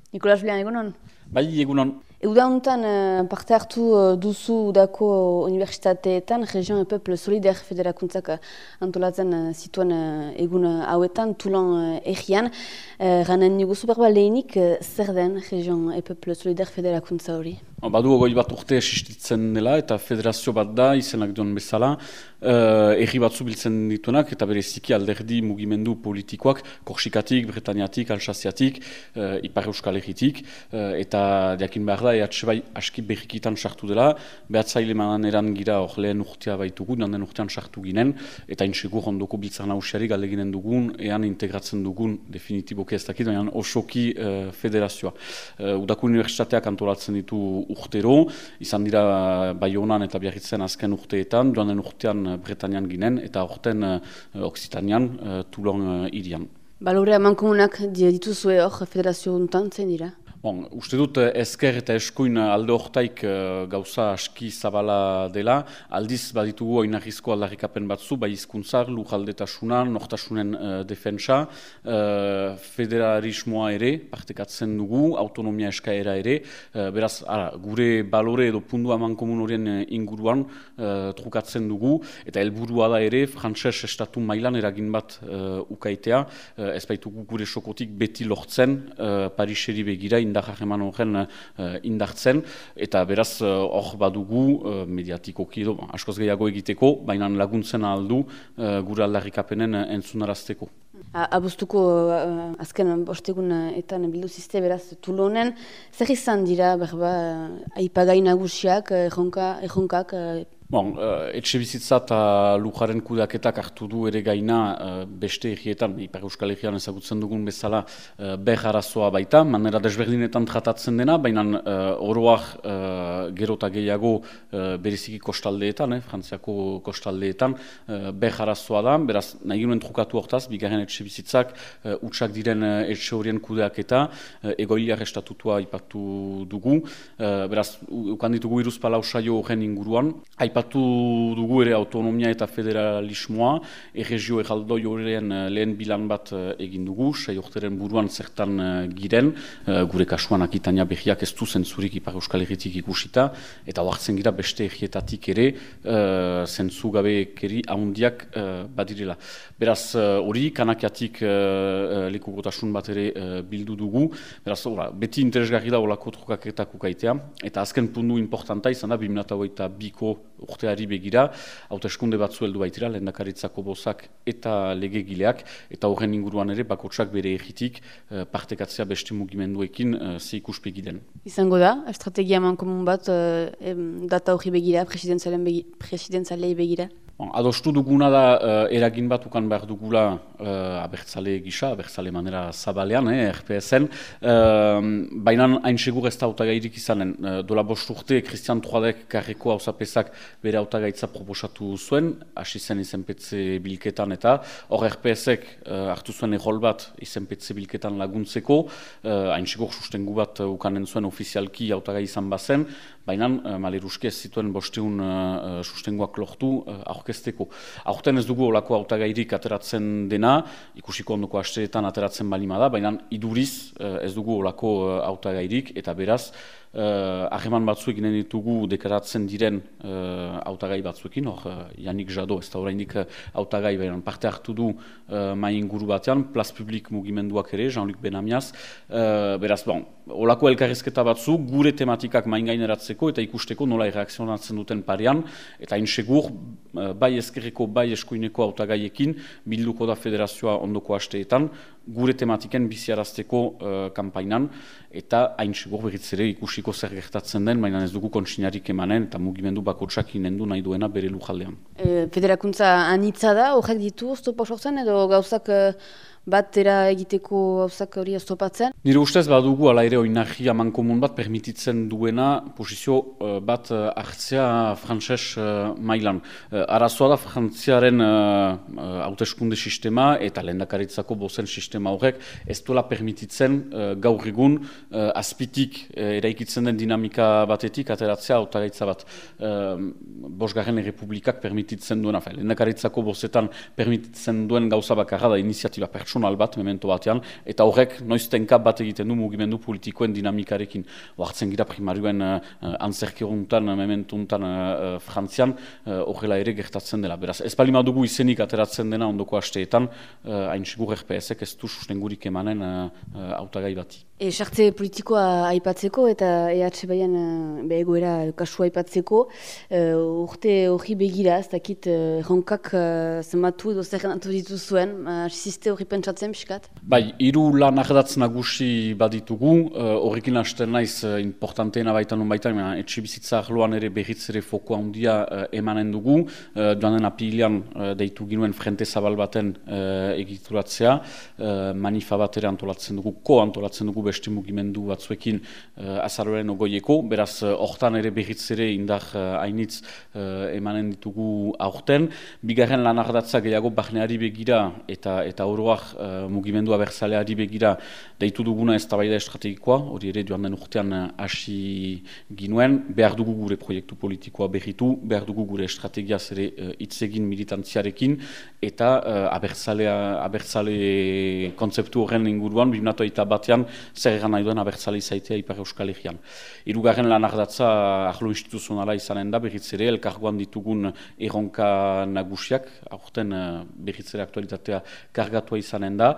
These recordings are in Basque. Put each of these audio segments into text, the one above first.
Nikolas Julian, egunon? Bai, egunon. Uda honetan parte hartu duzu udako unibertsitateetan, Region et Peuple Solidaire federakuntzak antolatzen zituen egun hauetan, Toulon egian. Ganen niguzu berba lehenik, zer den Region et Peuple Solidaire federakuntza hori? Badu ogoi bat urte existitzen dela eta federazio bat da, izenak duen bezala, erri batzu biltzen dituenak eta bereziki alderdi mugimendu politikoak, Korsikatik, Bretaniatik, Alsaziatik, Ipar Euskal Herritik, eta diakin behar da, EH bai aski berrikitan sartu dela, behatzaile maneran gira hor lehen urtea baitugu, den urtean sartu ginen, eta insegur ondoko biltzar nagusiari galdeginen dugun, ean integratzen dugun, definitiboki ez dakit, baina osoki federazioa. Udako unibertsitateak antolatzen ditu urtero, izan dira Baionan eta Biarritzen azken urteetan, joan den urtean Bretanian ginen, eta orten Occitanian, Toulon irian. Balore amankomunak dituzue hor federazio untan, zein dira? Bon, uste dut ezker eta eskuin alde hortaik gauza aski zabala dela, aldiz baditugu oinarrizko aldarrikapen batzu, bai hizkuntzar, lujaldetasuna, nortasunen defentsa, federarismoa ere, partekatzen dugu, autonomia eskaera ere, beraz, gure balore edo pundu amankomun horien inguruan trukatzen dugu, eta helburua da ere, frantses estatu mailan eragin bat ukaitea, ez baitugu gure sokotik beti lortzen, Pariseri begira, indar eman horren indartzen, eta beraz hor badugu mediatikoki edo askoz gehiago egiteko, baina laguntzen aldu gure aldarrikapenen entzunarazteko. Abuztuko azken bostegun etan bildu ziste beraz Toulonen, zer izan dira berba aipagai nagusiak, erronkak? Bon, etxe bizitza eta lujaren kudeaketak hartu du ere gaina beste egietan, Ipar Euskal Herrian ezagutzen dugun bezala ber arazoa baita, manera desberdinetan tratatzen dena, baina oroak gero eta gehiago bereziki kostaldeetan, Frantziako kostaldeetan, ber arazoa da, beraz nahi ginen trukatu hortaz, bigarren etxe bizitzak utxak diren etxe horien kudeaketa, egoiliar estatutua aipatu dugu, beraz, ukan ditugu iruzpalau saio horren inguruan, aipatu dugu ere autonomia eta federalismoa, erregio erraldoi horren lehen bilan bat egin dugu, sei urteren buruan zertan giren, gure kasuan Akitania berriak ez du zentzurik Ipar Euskal Herritik ikusita, eta oartzen gira beste errietatik ere zentzu gabekeri ahondiak badirela. Beraz, hori kanakiatik lekukotasun bat ere bildu dugu, beraz, beti interesgarri da olako trukaketak ukaitea, eta azken puntu importanta izan da 2022ko urteari begira, hauteskunde batzu heldu baitira, lehendakaritzako bozak eta legegileak, eta horren inguruan ere bakotsak bere egitik partekatzea beste mugimenduekin ze ikuspegi den. Izango da, estrategia mankomun bat data hori begira, presidentzalei begira? Adostu duguna da eragin bat ukan behar dugula abertzale gisa, abertzale manera zabalean, RPS-en, baina hain segur ez da hautagairik izanen. Dola bost urte, Christian Troadek karreko hauzapezak bere hautagaitza proposatu zuen, hasi zen izenpetze bilketan eta hor RPS-ek hartu zuen errol bat izenpetze bilketan laguntzeko, hain segur sustengu bat ukanen zuen ofizialki hautagai izan bazen, baina maleruski ez zituen bosteun sustenguak lortu aurkezteko. Aurten ez dugu olako hautagairik ateratzen dena, ikusiko ondoko asteetan ateratzen balima da, baina iduriz ez dugu olako hautagairik eta beraz harreman batzuek ginen ditugu deklaratzen diren hautagai batzuekin, hor Yannick Jadot, ez da oraindik hautagai, baina parte hartu du mai inguru batean, Place Publique mugimenduak ere, Jean-Luc Benamias, beraz, olako elkarrizketa batzu gure tematikak maingaineratzeko eta ikusteko nola erreakzionatzen duten parean, eta insegur, bai ezkerreko, bai eskuineko hautagaiekin bilduko da federazioa ondoko asteetan, gure tematiken biziarazteko kanpainan, eta hain segur berriz ere ikusiko zer gertatzen den, baina ez dugu kontsinarik emanen, eta mugimendu bakotsak inendu nahi duena bere lujaldean. Federakuntza anitza da, horrek ditu oztopo sortzen, edo gauzak batera egiteko gauzak hori oztopatzen? Nire ustez badugu ala ere oinarri amankomun bat permititzen duena posizio bat hartzea frantses mailan. Arazoa da frantziaren hauteskunde sistema eta lehendakaritzako bozen sistema horrek ez duela permititzen gaur egun azpitik eraikitzen den dinamika batetik ateratzea hautagaitza bat. Bosgarren Errepublikak permititzen duena, lehendakaritzako bozetan permititzen duen gauza bakarra da iniziatiba pertsonala pertsonal bat memento batean, eta horrek noiztenka bat egiten du mugimendu politikoen dinamikarekin. Oartzen gira primarioen antzerkiruntan, mementuntan Frantzian, horrela ere gertatzen dela. Beraz, ez bali dugu izenik ateratzen dena ondoko asteetan, hain sigur RPS-ek ez du sustengurik emanen hautagai bati. Sartze politikoa aipatzeko eta EH Baian egoera kasua aipatzeko, urte hori begira, ez dakit erronkak zenbatu edo zer ganatu dituzuen, asiziste hori pentsatzen pixkat? Bai, 3 lan ardatz nagusi baditugu, horrekin hasten naiz importanteena baitan unbaitan, etxebizitza arloan ere berriz ere foko handia emanen dugu, joan den apilian deitu ginuen frente zabal baten egituratzea, manifa bat ere antolatzen dugu, antolatzen dugu beste mugimendu batzuekin azaroaren ogoieko, beraz hortan ere berriz ere indar hainitz emanen ditugu aurten. Bigarren lan ardatza gehiago barneari begira eta oroak mugimendu abertzaleari begira deitu duguna eztabaida estrategikoa, hori ere joan den urtean hasi ginuen, behar dugu gure proiektu politikoa berritu, behar dugu gure estrategiaz ere hitz egin militantziarekin, eta abertzale kontzeptu horren inguruan, 2021 zer egan nahi duen abertzale izaitea Ipar Euskal Herrian. Hirugarren lan ardatza arlo instituzionala izanen da, berriz ere, elkargoan ditugun erronka nagusiak, aurten berriz ere aktualitatea kargatua izanen da,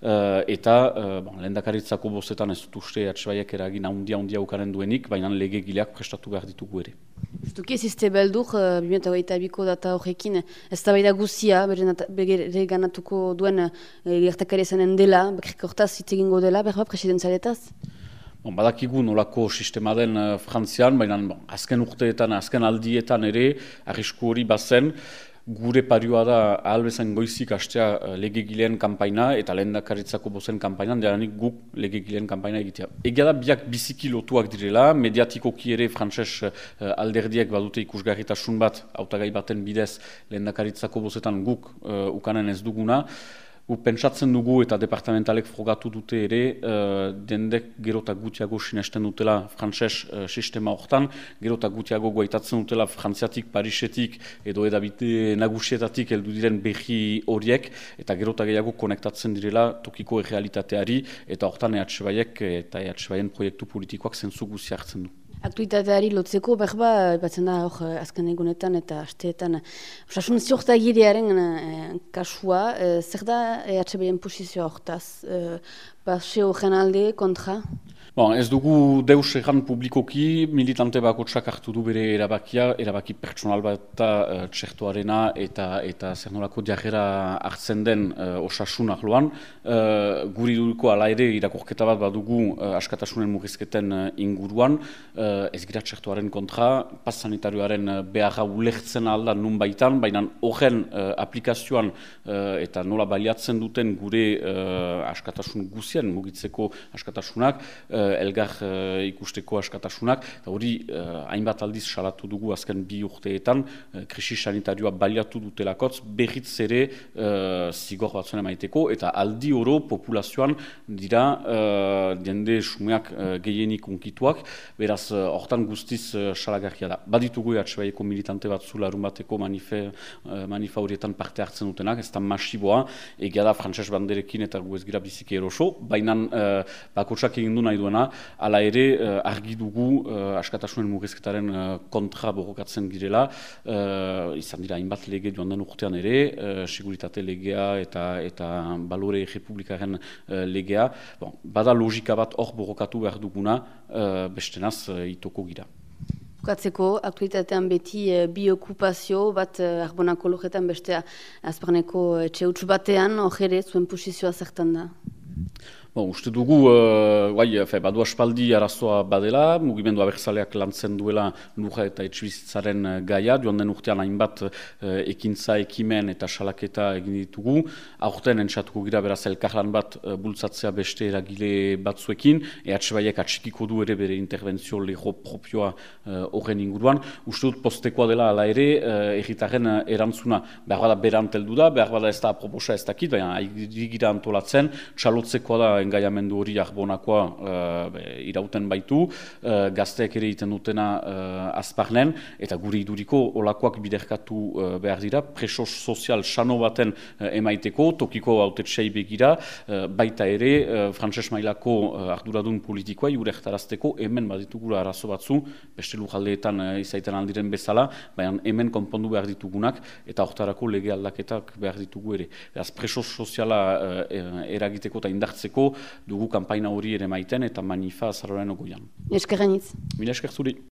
eta lehendakaritzako bostetan ez dut uste Baiak eragin handia ukaren duenik, baina legegileak prestatu behar ditugu ere. Justuki ez izte beldur, 2022ko data horrekin, ez da baida guzia, bere ganatuko duen gertakari zanen dela, bakrik hortaz hitz egingo dela, berba presidenzialetaz? Badakigu nolako sistema den Frantzian, baina azken urteetan, azken aldietan ere, arrisku hori bazen, gure parioa da ahalbezan goizik hastea legegileen kanpaina eta lehendakaritzako bozen kanpainan, deranik guk legegileen kanpaina egitea. Egia da biak biziki lotuak direla, mediatikoki ere frantses alderdiek badute ikusgarritasun bat, hautagai baten bidez lehendakaritzako bozetan guk ukanen ez duguna. Guk pentsatzen dugu eta departamentalek frogatu dute ere, dendek gerota gutiago sinesten dutela frantses sistema hortan, gerota gutiago goaitatzen dutela Frantziatik, Parisetik edo edabite nagusietatik heldu diren berri horiek, eta gerota gehiago konektatzen direla tokiko errealitateari, eta hortan Baiek eta Baien proiektu politikoak zentzu guzia hartzen du. Aktualitateari lotzeko, berba, batzen da hor azken egunetan eta asteetan osasun ziurtagiriaren kasua, zer da Baien posizioa hortaz? Baseo horren alde, kontra? Ez dugu deus erran publikoki, militante bakotsak hartu du bere erabaki pertsonal bat txertoarena eta zer nolako jarrera hartzen den osasun arloan. Guri duruko ala ere irakurketa bat badugu askatasunen murrizketen inguruan, ez gira txertoaren kontra, pas sanitarioaren beharra ulertzen alda nun baitan, baina horren aplikazioan eta nola baliatzen duten gure askatasun guzien mugitzeko askatasunak, elgar ikusteko askatasunak, eta hori hainbat aldiz salatu dugu azken 2 urteetan, krisi sanitarioa baliatu dutelakotz, berriz ere zigor batzuen emaiteko, eta aldi oro populazioan dira jende sumeak gehienik unkituak, beraz hortan guztiz salagarria da. Baditugu Baieko militante batzu larun bateko manifa horietan parte hartzen dutenak, ez da masiboa, egia da frantses banderekin eta gu ez gira biziki eroso, baina bakotsak egin du nahi duena, hala ere argi dugu askatasunen murrizketaren kontra borrokatzen girela, izan dira hainbat lege joan den urtean ere, seguritate legea eta balore republikaren legea, bada logika bat hor borrokatu behar duguna, bestenaz itoko gira. Bukatzeko, aktualitatean beti bi okupazio bat Arbonako lojetan bestea Azparneko etxe huts batean, hor ere zuen posizioa zertan da? Uste dugu, badu aspaldi arazoa badela, mugimendu abertzaleak lantzen duela lurra eta etxebizitzaren gaia, joan den urtean hainbat ekintza, ekimen eta salaketa egin ditugu. Aurten entzatuko gira beraz elkarlan bat bultzatzea beste eragile batzuekin, Baiek atxikiko du ere bere interbentzio lego propioa horren inguruan. Uste dut postekoa dela ala ere, herritarren erantzuna behar bada beranteldu da, behar bada ez da aproposa ez dakit, baina gira antolatzen, txalotzekoa da engaiamendu hori arbonakoa irauten baitu, gazteek ere egiten dutena azparnen, eta gure iduriko olakoak biderkatu behar dira, preso sozial sano baten emaiteko, tokiko hautetxei begira, baita ere, frantses mailako arduradun politikoa jurektarazteko hemen baditugula arazo batzu, beste lujaldeetan izaiten aldiren bezala, baina hemen konpondu behar ditugunak, eta hortarako lege aldaketak behar ditugu ere. Beraz, preso soziala eragiteko eta indartzeko dugu kanpaina hori ere maiten eta manifa azaroren ogoian. Eskerrenitz. Mila esker zuri.